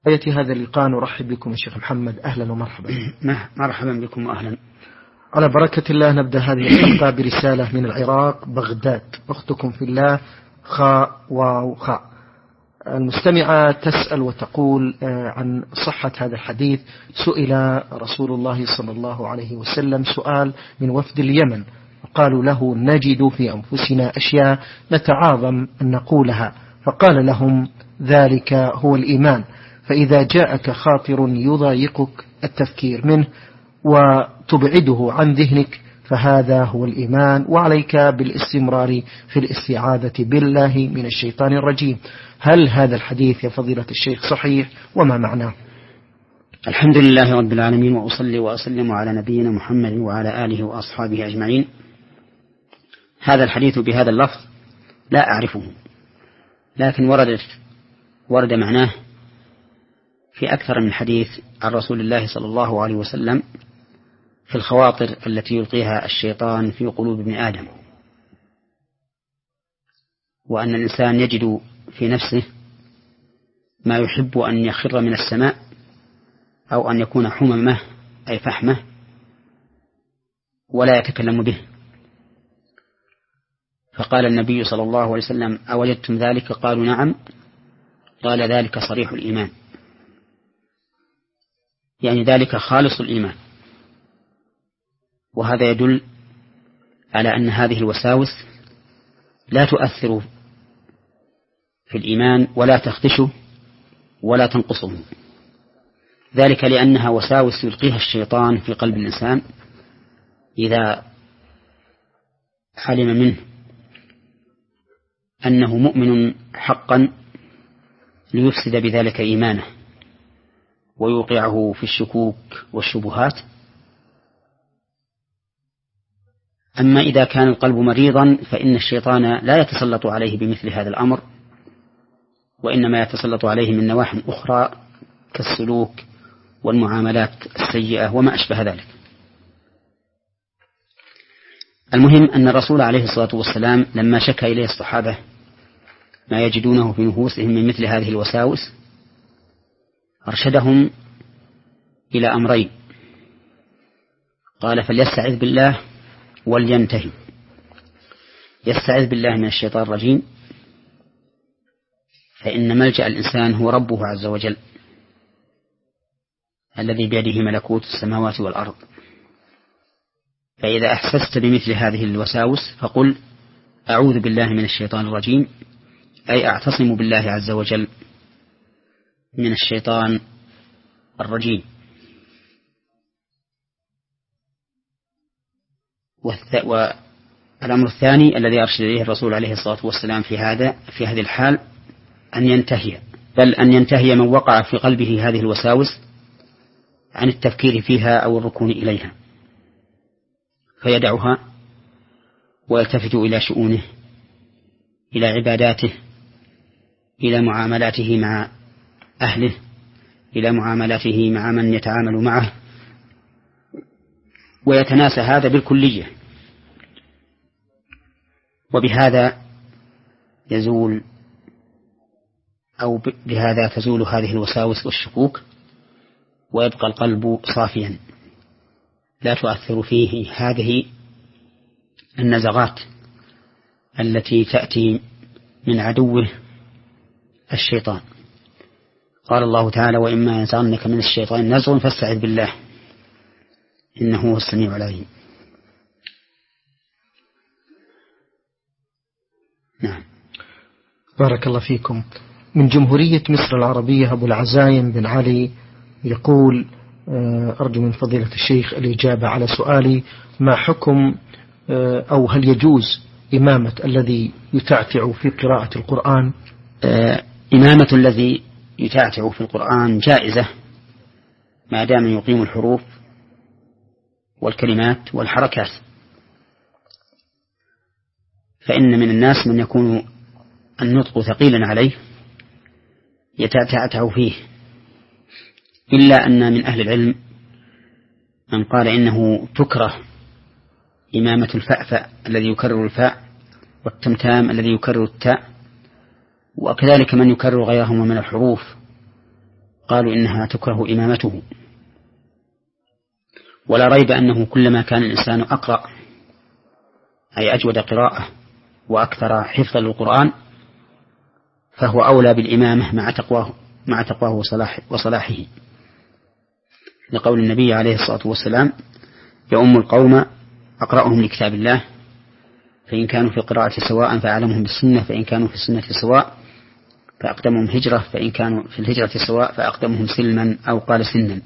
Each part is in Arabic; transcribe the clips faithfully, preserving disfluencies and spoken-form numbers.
في هذا اللقاء نرحب بكم الشيخ محمد، أهلا ومرحبا. مرحبا بكم وأهلا. على بركة الله نبدأ هذه الحلقة برسالة من العراق بغداد. أختكم في الله خاء واو خاء. المستمعة تسأل وتقول عن صحة هذا الحديث. سئل رسول الله صلى الله عليه وسلم سؤال من وفد اليمن، قالوا له نجد في أنفسنا أشياء نتعاظم أن نقولها، فقال لهم ذلك هو الإيمان، فإذا جاءك خاطر يضايقك التفكير منه وتبعده عن ذهنك فهذا هو الإيمان، وعليك بالاستمرار في الاستعاذة بالله من الشيطان الرجيم. هل هذا الحديث يا فضيلة الشيخ صحيح وما معناه؟ الحمد لله رب العالمين، وأصلي وأسلم على نبينا محمد وعلى آله وأصحابه أجمعين. هذا الحديث بهذا اللفظ لا أعرفه، لكن وردت ورد معناه في أكثر من حديث عن رسول الله صلى الله عليه وسلم في الخواطر التي يلقيها الشيطان في قلوب ابن آدم، وأن الإنسان يجد في نفسه ما يحب أن يخر من السماء أو أن يكون حممه أي فحمه ولا يتكلم به. فقال النبي صلى الله عليه وسلم أوجدتم ذلك؟ قالوا نعم. قال ذلك صريح الإيمان، يعني ذلك خالص الإيمان. وهذا يدل على أن هذه الوساوس لا تؤثر في الإيمان ولا تخدشه ولا تنقصه، ذلك لأنها وساوس يلقيها الشيطان في قلب الإنسان إذا علم منه أنه مؤمن حقا ليفسد بذلك إيمانه ويوقعه في الشكوك والشبهات. أما إذا كان القلب مريضا فإن الشيطان لا يتسلط عليه بمثل هذا الأمر، وإنما يتسلط عليه من نواح أخرى كالسلوك والمعاملات السيئة وما أشبه ذلك. المهم أن الرسول عليه الصلاة والسلام لما شكى إليه الصحابة ما يجدونه في نفوسهم من مثل هذه الوساوس أرشدهم إلى أمرين، قال فليستعذ بالله ولينتهي. يستعذ بالله من الشيطان الرجيم، فإن ملجأ الإنسان هو ربه عز وجل الذي بيده ملكوت السماوات والأرض. فإذا أحسست بمثل هذه الوساوس فقل أعوذ بالله من الشيطان الرجيم، أي أعتصم بالله عز وجل من الشيطان الرجيم. والأمر الثاني الذي أرشد إليه الرسول عليه الصلاة والسلام في هذا في هذه الحال أن ينتهي، بل أن ينتهي من وقع في قلبه هذه الوساوس عن التفكير فيها أو الركون إليها، فيدعها ويلتفت إلى شؤونه، إلى عباداته، إلى معاملاته مع أهله، إلى معاملاته مع من يتعامل معه، ويتناسى هذا بالكلية. وبهذا يزول أو بهذا تزول هذه الوساوس والشكوك، ويبقى القلب صافيا لا تؤثر فيه هذه النزغات التي تأتي من عدوه الشيطان. قال الله تعالى وإما ينزغنك من الشيطان نزغ فاستعذ بالله إنه هو السميع العليم. نعم. بارك الله فيكم. من جمهورية مصر العربية أبو العزايم بن علي يقول أرجو من فضيلة الشيخ الإجابة على سؤالي ما حكم أو هل يجوز إمامة الذي يتعتع في قراءة القرآن؟ إمامة الذي يتعتع في القرآن جائزة ما دام يقيم الحروف والكلمات والحركات، فإن من الناس من يكون النطق ثقيلا عليه يتعتع فيه، إلا أن من أهل العلم من قال إنه تكره إمامة الفأفأ الذي يكرر الفاء والتمتام الذي يكرر التاء، وكذلك من يكرر غيرهما من الحروف قالوا إنها تكره إمامته. ولا ريب أنه كلما كان الإنسان أقرأ أي أجود قراءة وأكثر حفظا للقرآن فهو أولى بالإمامة مع تقواه مع تقواه وصلاح وصلاحه، لقول النبي عليه الصلاة والسلام: يؤم القوم أقرأهم لكتاب الله، فإن كانوا في القراءة سواء فأعلمهم بالسنة، فإن كانوا في السنة سواء فأقدمهم هجرة، فإن كانوا في الهجرة سواء فأقدمهم سلما، أو قال سنا.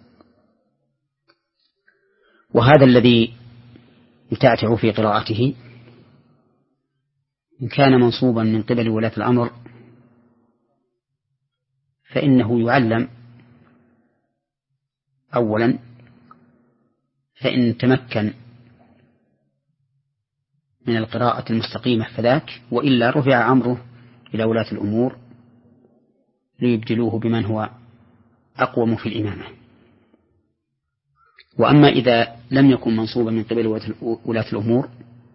وهذا الذي يتعتع في قراءته إن كان منصوبا من قبل ولاة الأمر فإنه يعلم أولا، فإن تمكن من القراءة المستقيمة فذاك، وإلا رفع أمره إلى ولاة الأمور ليبدلوه بمن هو أقوم في الإمامة. وأما إذا لم يكن منصوبا من قبل ولاة الأمور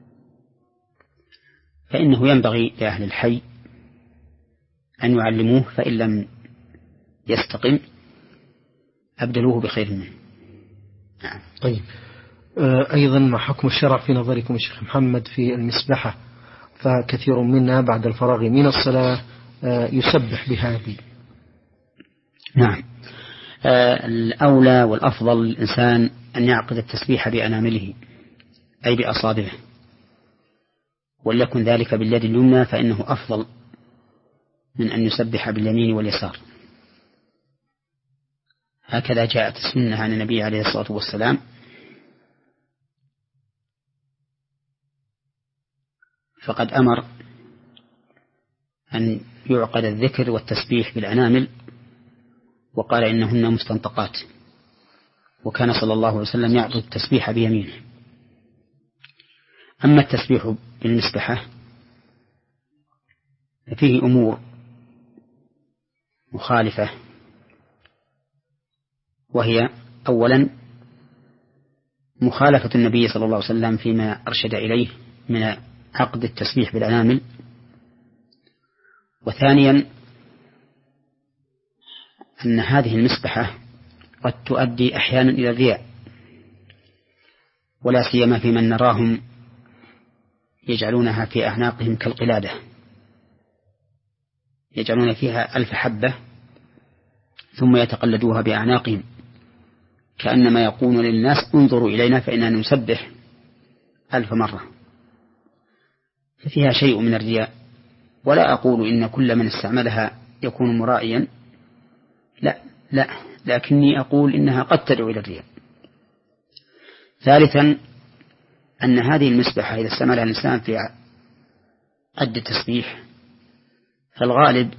فإنه ينبغي لأهل الحي أن يعلموه، فإن لم يستقم أبدلوه بخير منه. نعم. طيب، أيضا ما حكم الشرع في نظركم الشيخ محمد في المسبحة؟ فكثير منا بعد الفراغ من الصلاة يسبح بهذه. نعم، الأولى والأفضل للإنسان أن يعقد التسبيح بأنامله أي بأصابعه، وليكن ذلك باليد اليمنى فإنه أفضل من أن يسبح باليمين واليسار. هكذا جاءت السنة عن النبي عليه الصلاة والسلام، فقد أمر أن يعقد الذكر والتسبيح بالأنامل، وقال إنهن مستنطقات، وكان صلى الله عليه وسلم يعقد التسبيح بيمينه. أما التسبيح بالمسبحة ففيه أمور مخالفة، وهي أولا مخالفة النبي صلى الله عليه وسلم فيما أرشد إليه من عقد التسبيح بالأنامل، وثانيا أن هذه المسبحة قد تؤدي أحيانا إلى الرياء، ولا سيما في من نراهم يجعلونها في أعناقهم كالقلادة، يجعلون فيها ألف حبة ثم يتقلدوها بأعناقهم كأنما يقولون للناس: انظروا إلينا فإننا نسبح ألف مرة. ففيها شيء من الرياء، ولا أقول إن كل من استعملها يكون مرائيا، لا لا لكني أقول إنها قد تدعو إلى الرياء. ثالثا أن هذه المسبحة إذا استعملها الإنسان في عد التسبيح فالغالب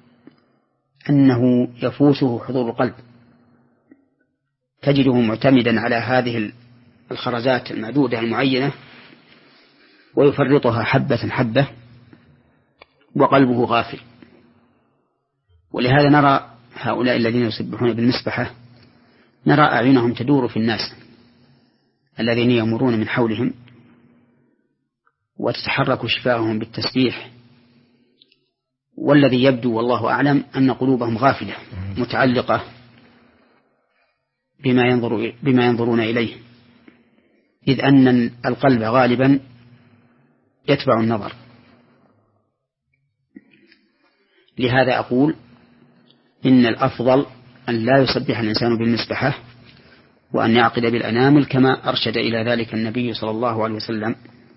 أنه يفوته حضور القلب، تجده معتمدا على هذه الخرزات المعدودة المعينة ويفرطها حبة حبة وقلبه غافل. ولهذا نرى هؤلاء الذين يسبحون بالمسبحة نرى أعينهم تدور في الناس الذين يمرون من حولهم، وتتحرك شفاههم بالتسبيح، والذي يبدو والله أعلم أن قلوبهم غافلة متعلقة بما ينظر بما ينظرون إليه، إذ أن القلب غالبا يتبع النظر. لهذا أقول إن الأفضل أن لا يسبح الإنسان بالمسبحة، وأن يعقد بالأنامل كما أرشد إلى ذلك النبي صلى الله عليه وسلم،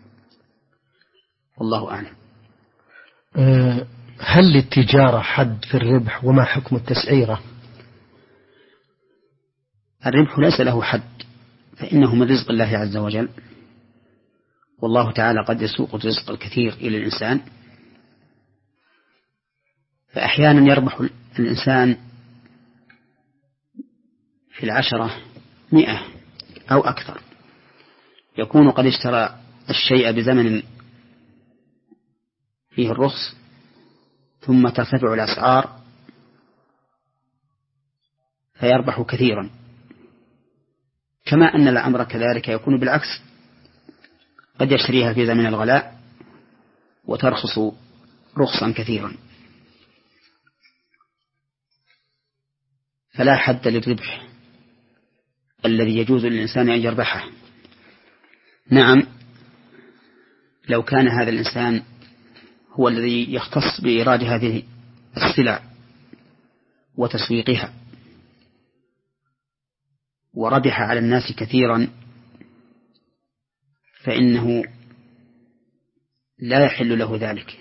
والله أعلم. هل للتجارة حد في الربح؟ وما حكم التسعيرة؟ الربح ليس له حد، فإنه من رزق الله عز وجل، والله تعالى قد يسوق الرزق الكثير إلى الإنسان، فأحيانا يربح الإنسان في العشرة مئة أو أكثر، يكون قد اشترى الشيء بزمن فيه الرخص ثم ترتفع الأسعار فيربح كثيرا، كما أن الأمر كذلك يكون بالعكس، قد يشتريها في زمن الغلاء وترخص رخصا كثيرا. فلا حد للربح الذي يجوز للإنسان أن يربحه. نعم، لو كان هذا الإنسان هو الذي يختص بإيراد هذه السلع وتسويقها وربح على الناس كثيرا، فإنه لا يحل له ذلك،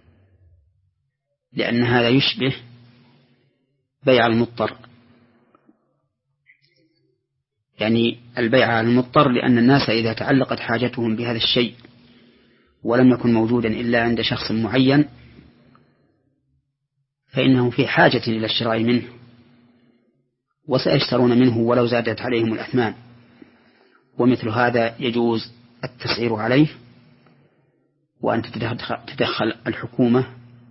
لأن هذا يشبه بيع المضطر، يعني البيع على المضطر، لأن الناس إذا تعلقت حاجتهم بهذا الشيء ولم يكن موجودا إلا عند شخص معين فإنهم في حاجة إلى الشراء منه، وسيشترون منه ولو زادت عليهم الأثمان. ومثل هذا يجوز التسعير عليه، وأن تتدخل الحكومة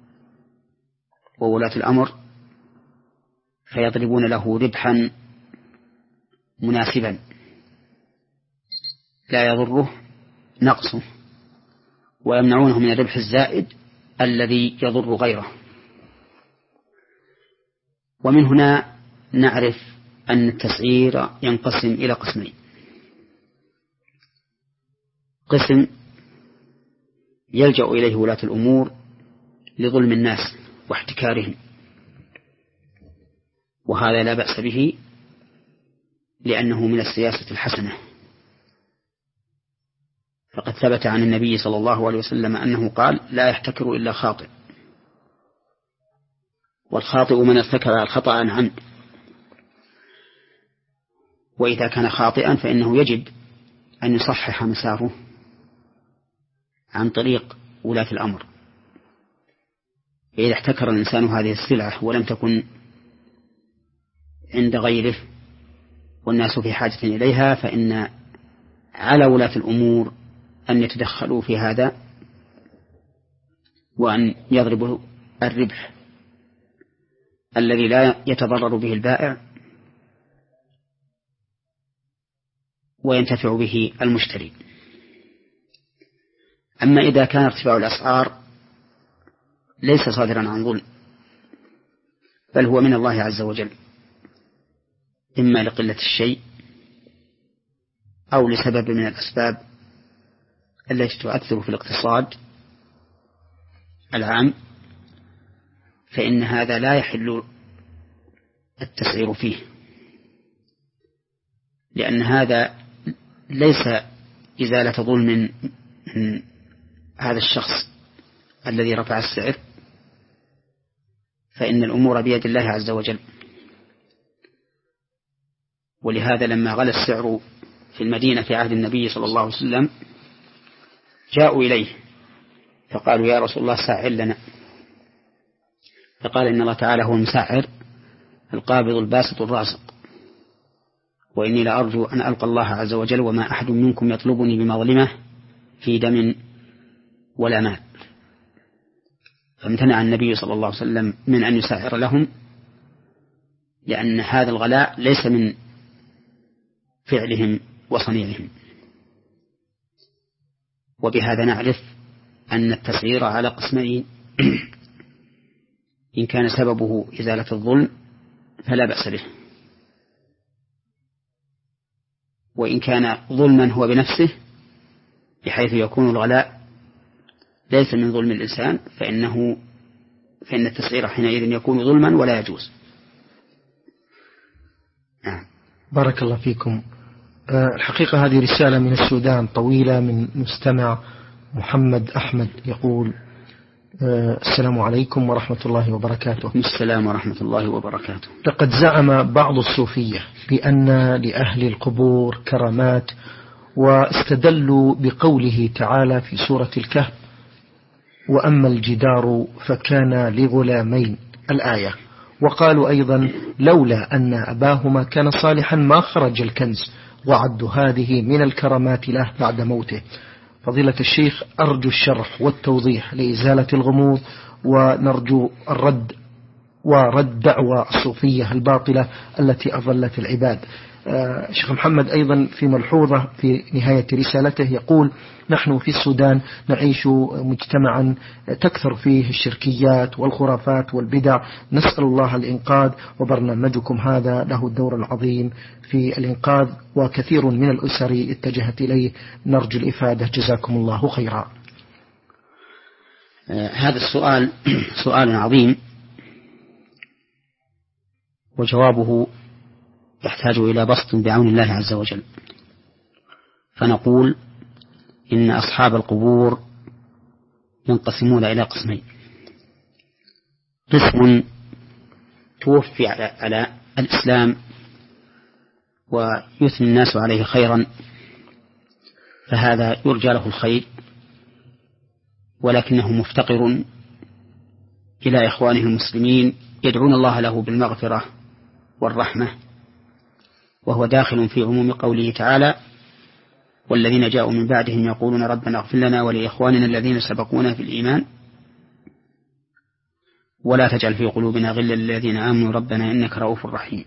وولاة الأمر فيضربون له ربحا مناسبا لا يضره نقصه، ويمنعونه من الربح الزائد الذي يضر غيره. ومن هنا نعرف أن التسعير ينقسم إلى قسمين: قسم يلجأ إليه ولاة الأمور لظلم الناس واحتكارهم، وهذا لا بأس به لأنه من السياسة الحسنة، فقد ثبت عن النبي صلى الله عليه وسلم أنه قال: لا يحتكر إلا خاطئ، والخاطئ من ارتكب الخطأ عن عمد، وإذا كان خاطئا فإنه يجب أن يصحح مساره عن طريق ولاة الأمر. فإذا احتكر الإنسان هذه السلعة ولم تكن عند غيره والناس في حاجة إليها، فإن على ولاة الأمور أن يتدخلوا في هذا وأن يضربوا الربح الذي لا يتضرر به البائع وينتفع به المشتري. أما إذا كان ارتفاع الأسعار ليس صادرا عن ظلم، بل هو من الله عز وجل، إما لقلة الشيء أو لسبب من الأسباب التي تؤثر في الاقتصاد العام، فإن هذا لا يحل التسعير فيه، لأن هذا ليس إزالة ظلم من هذا الشخص الذي رفع السعر، فإن الأمور بيد الله عز وجل. ولهذا لما غلى السعر في المدينة في عهد النبي صلى الله عليه وسلم جاءوا إليه فقالوا: يا رسول الله سعر لنا. فقال: إن الله تعالى هو المسعر القابض الباسط الرازق، وإني لأرجو أن ألقى الله عز وجل وما أحد منكم يطلبني بمظلمة في دم ولا مال. فامتنع النبي صلى الله عليه وسلم من أن يسعر لهم، لأن هذا الغلاء ليس من فعلهم وصنيعهم. وبهذا نعرف أن التسعير على قسمين: إن كان سببه إزالة الظلم فلا بأس به، وإن كان ظلما هو بنفسه بحيث يكون الغلاء ليس من ظلم الإنسان فإنه فإن التسعير حينئذ يكون ظلما ولا يجوز. نعم. بارك الله فيكم. الحقيقة هذه رسالة من السودان طويلة من مستمع محمد أحمد، يقول: السلام عليكم ورحمة الله وبركاته. السلام ورحمة الله وبركاته. لقد زعم بعض الصوفية بأن لأهل القبور كرامات، واستدلوا بقوله تعالى في سورة الكهف: وأما الجدار فكان لغلامين، الآية. وقالوا أيضا: لولا أن أباهما كان صالحا ما خرج الكنز، وعد هذه من الكرامات له بعد موته. فضيلة الشيخ، أرجو الشرح والتوضيح لإزالة الغموض، ونرجو الرد ورد دعوى الصوفية الباطلة التي أضلت العباد. آه شيخ محمد أيضا في ملحوظة في نهاية رسالته يقول: نحن في السودان نعيش مجتمعا تكثر فيه الشركيات والخرافات والبدع، نسأل الله الإنقاذ، وبرنامجكم هذا له الدور العظيم في الإنقاذ، وكثير من الأسر اتجهت إليه، نرجو الإفادة، جزاكم الله خيرا. آه هذا السؤال سؤال عظيم، وجوابه يحتاج إلى بسط بعون الله عز وجل. فنقول إن أصحاب القبور ينقسمون إلى قسمين: قسم توفي على الإسلام ويثني الناس عليه خيرا، فهذا يرجى له الخير، ولكنه مفتقر إلى إخوانه المسلمين يدعون الله له بالمغفرة والرحمة، وهو داخل في عموم قوله تعالى: والذين جاءوا من بعدهم يقولون ربنا اغفر لنا ولإخواننا الذين سبقونا في الإيمان ولا تجعل في قلوبنا غلا للذين آمنوا ربنا إنك رؤوف رحيم.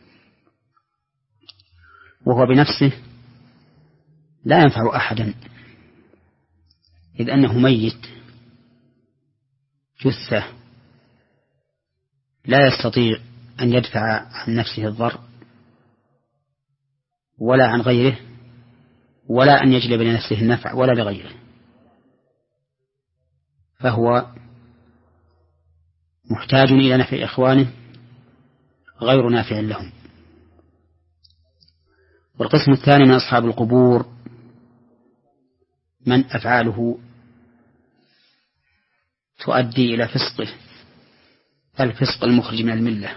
وهو بنفسه لا ينفع أحدا، إذ أنه ميت جثة لا يستطيع أن يدفع عن نفسه الضر ولا عن غيره، ولا أن يجلب لنفسه النفع ولا لغيره، فهو محتاج إلى نفع إخوانه غير نافع لهم. والقسم الثاني من أصحاب القبور من أفعاله تؤدي إلى فسقه، الفسق المخرج من الملة،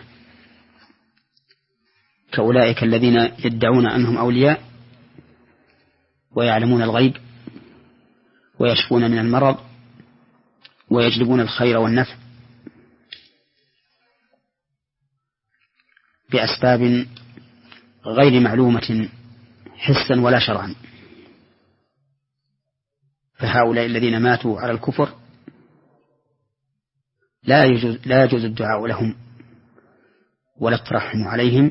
كأولئك الذين يدعون أنهم أولياء ويعلمون الغيب ويشفون من المرض ويجلبون الخير والنفع بأسباب غير معلومة حسا ولا شرعا. فهؤلاء الذين ماتوا على الكفر لا يجوز, لا يجوز الدعاء لهم ولا الترحم عليهم،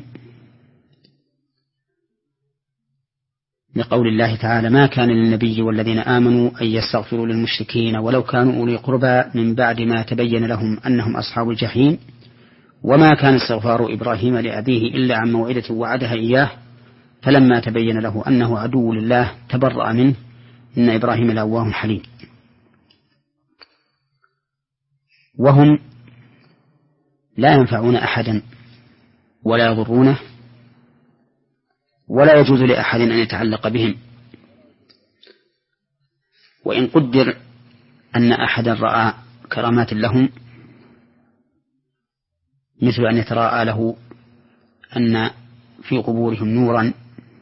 لقول الله تعالى: ما كان للنبي والذين آمنوا أن يستغفروا للمشركين ولو كانوا أولي قربى من بعد ما تبين لهم أنهم أصحاب الجحيم وما كان استغفار إبراهيم لأبيه إلا عن موعدة وعدها إياه فلما تبين له أنه عدو لله تبرأ منه إن إبراهيم لأواه حليم. وهم لا ينفعون أحدا ولا يضرونه، ولا يجوز لأحد أن يتعلق بهم. وإن قدر أن أحدا رأى كرامات لهم، مثل أن يتراءى له أن في قبورهم نورا،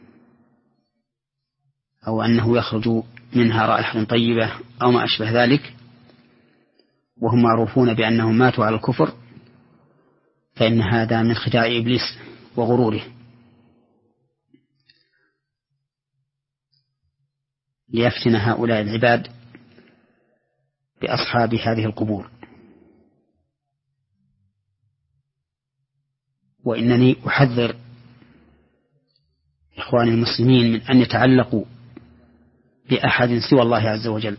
أو أنه يخرج منها رائحة طيبة أو ما أشبه ذلك، وهم معروفون بأنهم ماتوا على الكفر، فإن هذا من خداع إبليس وغروره، ليفتن هؤلاء العباد بأصحاب هذه القبور. وإنني أحذر إخواني المسلمين من أن يتعلقوا بأحد سوى الله عز وجل،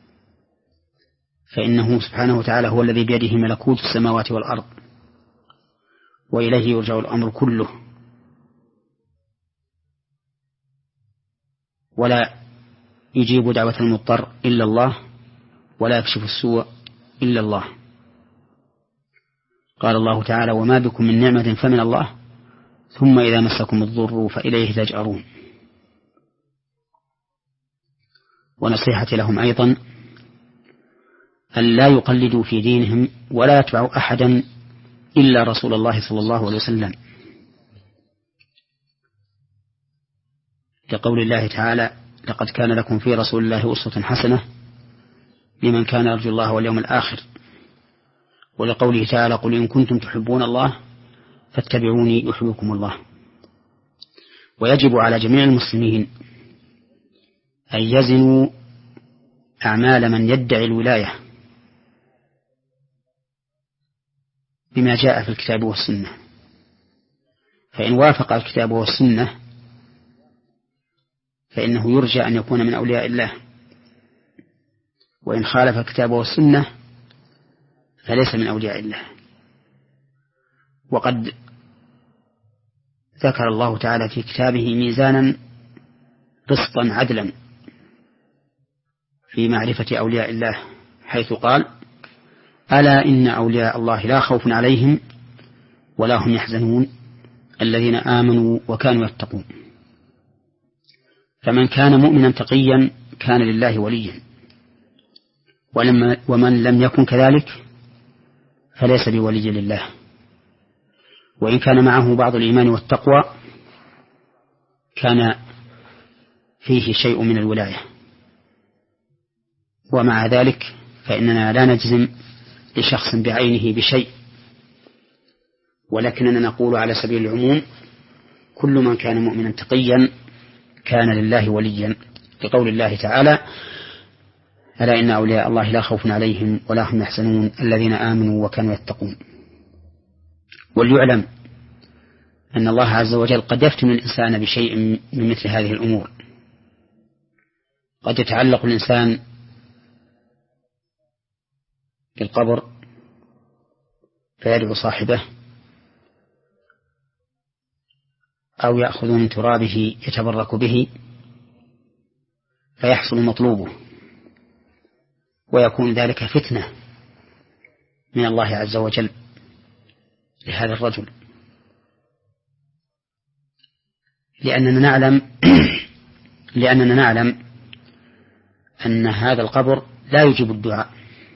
فإنه سبحانه وتعالى هو الذي بيده ملكوت السماوات والأرض، وإليه يرجع الأمر كله، ولا يجيب دعوة المضطر إلا الله، ولا يكشف السوء إلا الله. قال الله تعالى: وما بكم من نعمة فمن الله ثم إذا مسكم الضر فإليه تجأرون. ونصيحتي لهم أيضا أن لا يقلدوا في دينهم ولا يتبعوا أحدا إلا رسول الله صلى الله عليه وسلم، لقول الله تعالى: لقد كان لكم في رسول الله أسوة حسنة لمن كان يرجو الله واليوم الآخر، ولقوله تعالى: قل إن كنتم تحبون الله فاتبعوني يحببكم الله. ويجب على جميع المسلمين أن يزنوا أعمال من يدعي الولاية بما جاء في الكتاب والسنة، فإن وافق الكتاب والسنة فإنه يرجى أن يكون من أولياء الله، وإن خالف الكتاب والسنة فليس من أولياء الله. وقد ذكر الله تعالى في كتابه ميزانا قسطا عدلا في معرفة أولياء الله، حيث قال: ألا إن أولياء الله لا خوف عليهم ولا هم يحزنون الذين آمنوا وكانوا يتقون. فمن كان مؤمنا تقيا كان لله وليا، ولما ومن لم يكن كذلك فليس بولي لله، وإن كان معه بعض الإيمان والتقوى كان فيه شيء من الولاية. ومع ذلك فإننا لا نجزم لشخص بعينه بشيء، ولكننا نقول على سبيل العموم: كل من كان مؤمنا تقيا كان لله وليا، لقول الله تعالى: ألا إن أولياء الله لا خوف عليهم ولا هم يحزنون الذين آمنوا وكانوا يتقون. وليعلم أن الله عز وجل قد يفتن الإنسان بشيء من مثل هذه الأمور. قد يتعلق الإنسان بالقبر فيدعو صاحبه، أو يأخذ من ترابه يتبرك به فيحصل مطلوبه، ويكون ذلك فتنة من الله عز وجل لهذا الرجل، لأننا نعلم لأننا نعلم أن هذا القبر لا يجيب الدعاء،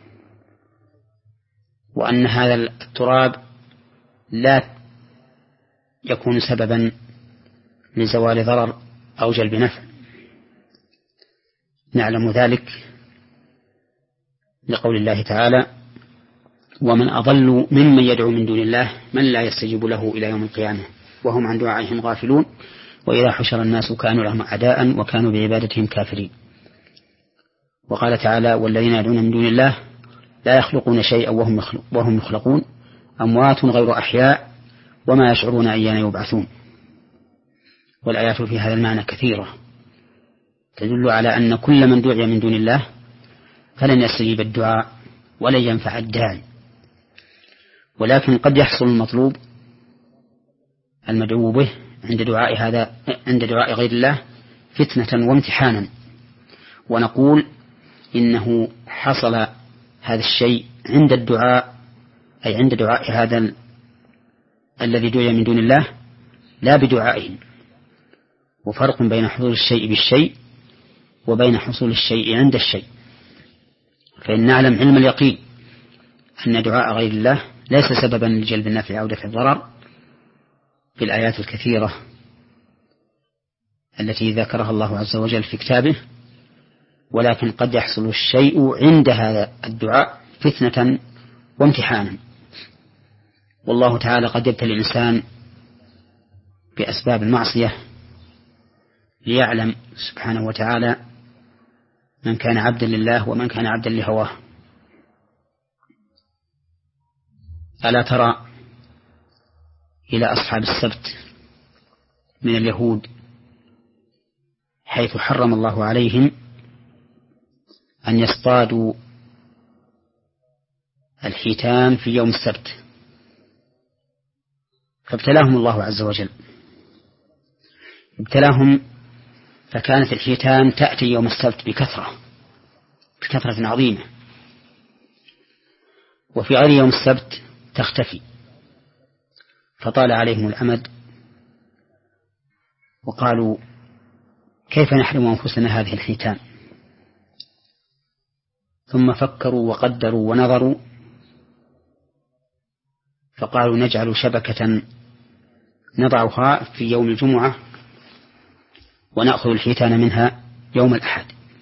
وأن هذا التراب لا يكون سببا لزوال ضرر أو جلب نفع. نعلم ذلك لقول الله تعالى: ومن أضل ممن يدعو من دون الله من لا يستجيب له إلى يوم القيامة وهم عن دعائهم غافلون وإذا حشر الناس كانوا لهم أعداء وكانوا بعبادتهم كافرين. وقال تعالى: والذين يدعون من دون الله لا يخلقون شيئا وهم وهم يخلقون أموات غير أحياء وما يشعرون أيان يبعثون. والآيات في هذا المعنى كثيرة تدل على أن كل من دعي من دون الله فلن يستجيب الدعاء ولن ينفع الداعي، ولكن قد يحصل المطلوب المدعو به عند دعاء هذا عند دعاء غير الله فتنة وامتحانا، ونقول إنه حصل هذا الشيء عند الدعاء، أي عند دعاء هذا ال... الذي دعي من دون الله لا بدعائه. وفرق بين حصول الشيء بالشيء وبين حصول الشيء عند الشيء. فإن نعلم علم اليقين أن دعاء غير الله ليس سببا لجلب النفع أو دفع الضرر في الآيات الكثيرة التي ذكرها الله عز وجل في كتابه، ولكن قد يحصل الشيء عند هذا الدعاء فتنة وامتحانا. والله تعالى قد يبتلي الإنسان بأسباب المعصية ليعلم سبحانه وتعالى من كان عبدا لله ومن كان عبدا لهواه. ألا ترى إلى أصحاب السبت من اليهود حيث حرم الله عليهم أن يصطادوا الحيتان في يوم السبت، فابتلاهم الله عز وجل، ابتلاهم فكانت الحيتان تأتي يوم السبت بكثرة بكثرة عظيمة، وفي غير يوم السبت تختفي، فطال عليهم الأمد وقالوا: كيف نحرم أنفسنا هذه الحيتان؟ ثم فكروا وقدروا ونظروا فقالوا: نجعل شبكة نضعها في يوم الجمعة ونأخذ الحيتان منها يوم الأحد.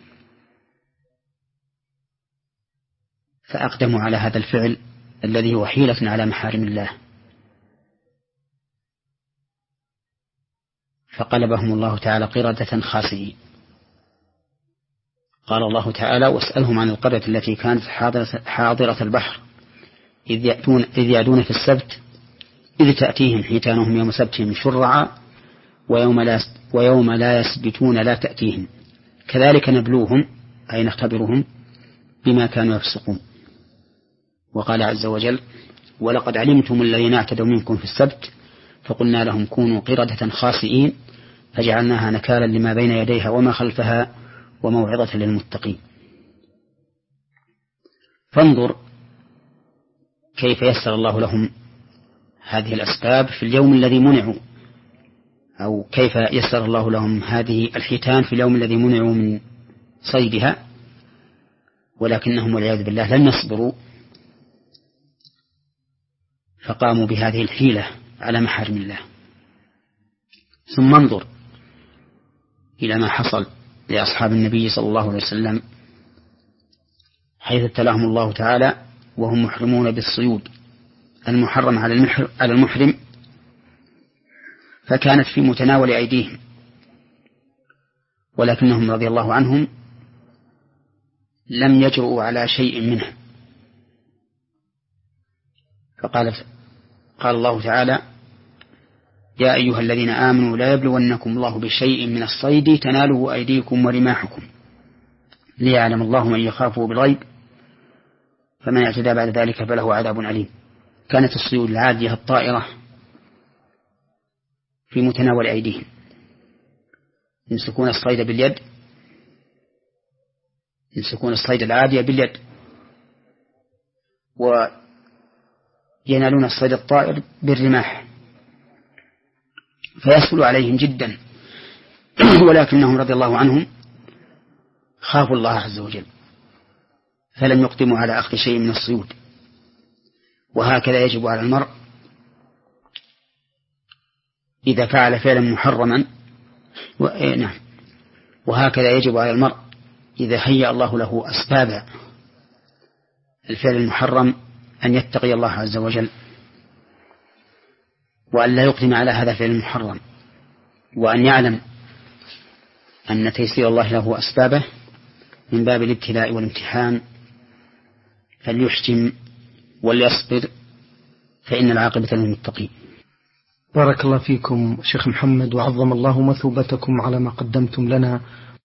فأقدموا على هذا الفعل الذي هو حيلة على محارم الله، فقلبهم الله تعالى قردة خاسئين. قال الله تعالى: واسألهم عن القرية التي كانت حاضرة البحر إذ يأتون إذ يعدون في السبت إذ تأتيهم حيتانهم يوم سبتهم شرعا ويوم لا ويوم لا يسبتون لا تأتيهم كذلك نبلوهم أي نختبرهم بما كانوا يفسقون. وقال عز وجل ولقد علمتم الذين اعتدوا منكم في السبت فقلنا لهم كونوا قردة خاسئين فجعلناها نكالا لما بين يديها وما خلفها وموعظة للمتقين. فانظر كيف يسر الله لهم هذه الأسباب في اليوم الذي منعوا، أو كيف يسر الله لهم هذه الحيتان في اليوم الذي منعوا من صيدها، ولكنهم والعياذ بالله لم يصبروا فقاموا بهذه الحيلة على محارم الله. ثم انظر إلى ما حصل لأصحاب النبي صلى الله عليه وسلم حيث ابتلاهم الله تعالى وهم محرمون بالصيود المحرم على المحرم، فكانت في متناول أيديهم، ولكنهم رضي الله عنهم لم يجرؤوا على شيء منه. فقال قال الله تعالى يا أيها الذين آمنوا لا يبلونكم الله بشيء من الصيد تناله أيديكم ورماحكم ليعلم الله من يخافه بالغيب فمن اعتدى بعد ذلك فله عذاب عليم. كانت الصيود العادية الطائرة في متناول أيديهم، يمسكون الصيد باليد، يمسكون الصيد العادية باليد، وينالون الصيد الطائر بالرماح، فيسهل عليهم جدا. ولكنهم رضي الله عنهم خافوا الله عز وجل فلم يقدموا على أخذ شيء من الصيود. وهكذا يجب على المرء إذا فعل فعلا محرما و... نعم وهكذا يجب على المرء إذا هيأ الله له أسباب الفعل المحرم أن يتقي الله عز وجل وأن لا يقدم على هذا الفعل المحرم، وأن يعلم أن تيسير الله له أسبابه من باب الابتلاء والامتحان، فليحجم وليصبر فإن العاقبة للمتقين. بارك الله فيكم شيخ محمد، وعظم الله مثوبتكم على ما قدمتم لنا